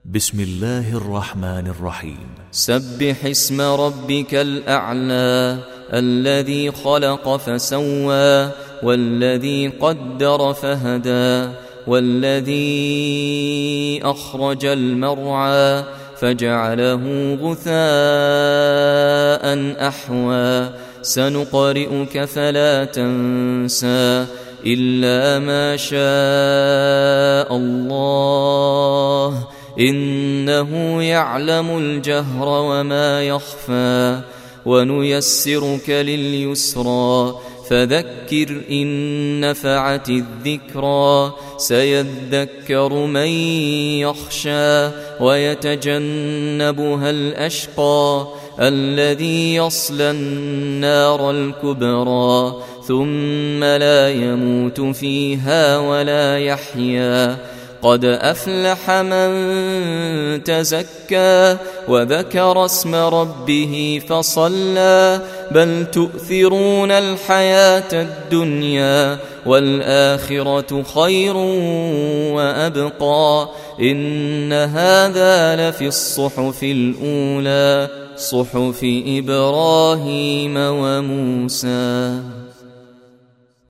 بسم الله الرحمن الرحيم. سبح اسم ربك الأعلى الذي خلق فسوى والذي قدر فهدى والذي أخرج المرعى فجعله غثاء أحوى سنقرئك فلا تنسى إلا ما شاء الله إنه يعلم الجهر وما يخفى ونيسرك لليسرى فذكر إن نفعت الذكرى سيذكر من يخشى ويتجنبها الأشقى الذي يصلى النار الكبرى ثم لا يموت فيها ولا يحيا قد أفلح من تزكى وذكر اسم ربه فصلى بل تؤثرون الحياة الدنيا والآخرة خير وأبقى إن هذا لفي الصحف الأولى صحف إبراهيم وموسى.